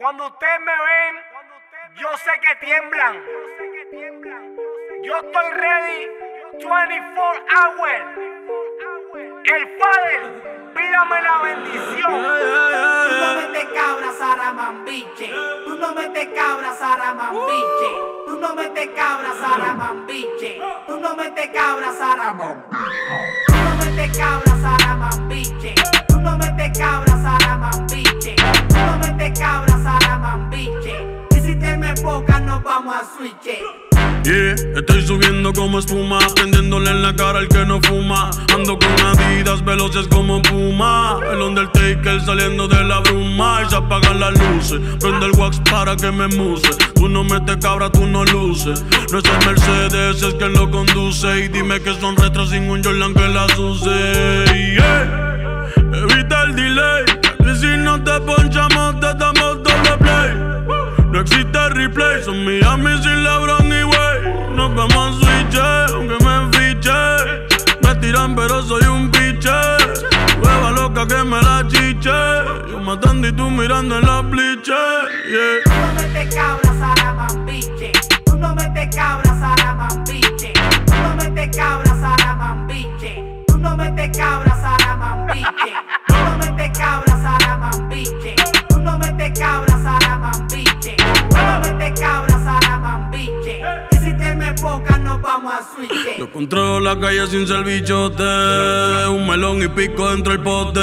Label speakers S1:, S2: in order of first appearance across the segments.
S1: Cuando ustedes me ven, yo sé que tiemblan. Yo estoy ready 24 hours. El Father, pídame la bendición.
S2: Tú no metes cabra, Saramambiche. Tú no metes cabra, Saramambiche. Tú no metes cabra, Saramambiche. Tú no metes cabra, Saramambiche. Tú no metes cabra, Saramambiche. Tú no metes cabra, Saramambiche. Tú no metes cabra, Saramambiche. Y si te me poca, nos vamos a switch.
S3: Yeah, estoy subiendo como espuma, prendiéndole en la cara al que no fuma. Ando con Adidas veloces como Puma. El Undertaker saliendo de la bruma. Y se apagan las luces, prende el wax para que me muse. Tú no metes cabra, tú no luces. No es el Mercedes, es quien lo conduce. Y dime que son retros sin un Jordan que las use. Yeah, evita el delay, que si no te ponchamos te damos doble play. No existe replay, son Miami sin LeBron y Wade. Nos vamos a switch, aunque me fiche. Me tiran pero soy un piche. Hueva loca que me la chiche. Yo matando y tú mirando en la pliche. Yeah.
S2: Tú no metes cabra, Saramambiche. Tú no metes cabra, Saramambiche. Tú no metes cabra, Saramambiche. Tú no metes cabra, Saramambiche. Tú no metes cabra, Saramambiche. Tú no metes cabra, Saramambiche. Tú no metes cabra, Saramambiche. Y si te me poca, nos vamos a switch.
S3: Yo controlo la calle sin ser bichote. Un melón y pico dentro del pote.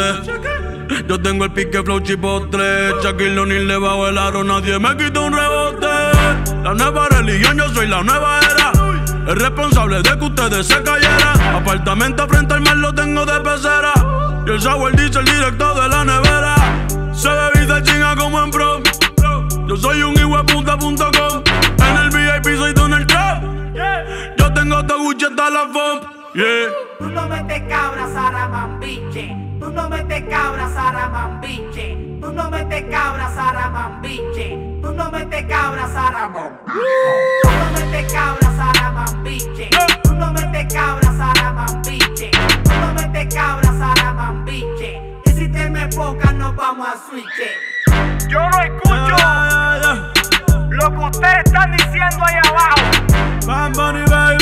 S3: Yo tengo el pique flow chipotle. Shaquille O'Neal le bajo el aro, nadie me quita un rebote. La nueva religión, yo soy la nueva era. El responsable de que ustedes se cayeran. Apartamento frente al mar lo tengo de pecera. Y el sour dice el directo de la nevera. Se bebe y se chinga como en prom. Yo soy un hijueputa.com. En el VIP soy Donald Trump. Yo tengo todo Gucci hasta la FOM. Yeah.
S2: Tú no metes cabra, Saramambiche. Tú no metes cabra, Saramambiche. Tú no metes cabra, Saramambiche. Tú no metes cabra, Saramambiche. Tú no metes cabra, Saramambiche. Tú no metes cabra, Saramambiche. Tú no metes cabra, Saramambiche. Y si te me poca, nos vamos a switch.
S1: Yo no escucho lo que ustedes están diciendo ahí abajo.
S3: Bad Bunny, baby,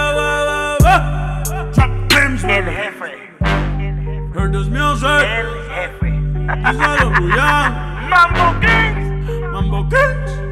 S1: El jefe.
S3: Heard this music.
S1: El jefe.
S3: Díselo, Julián.
S1: Mambo Kings.
S3: Mambo Kings.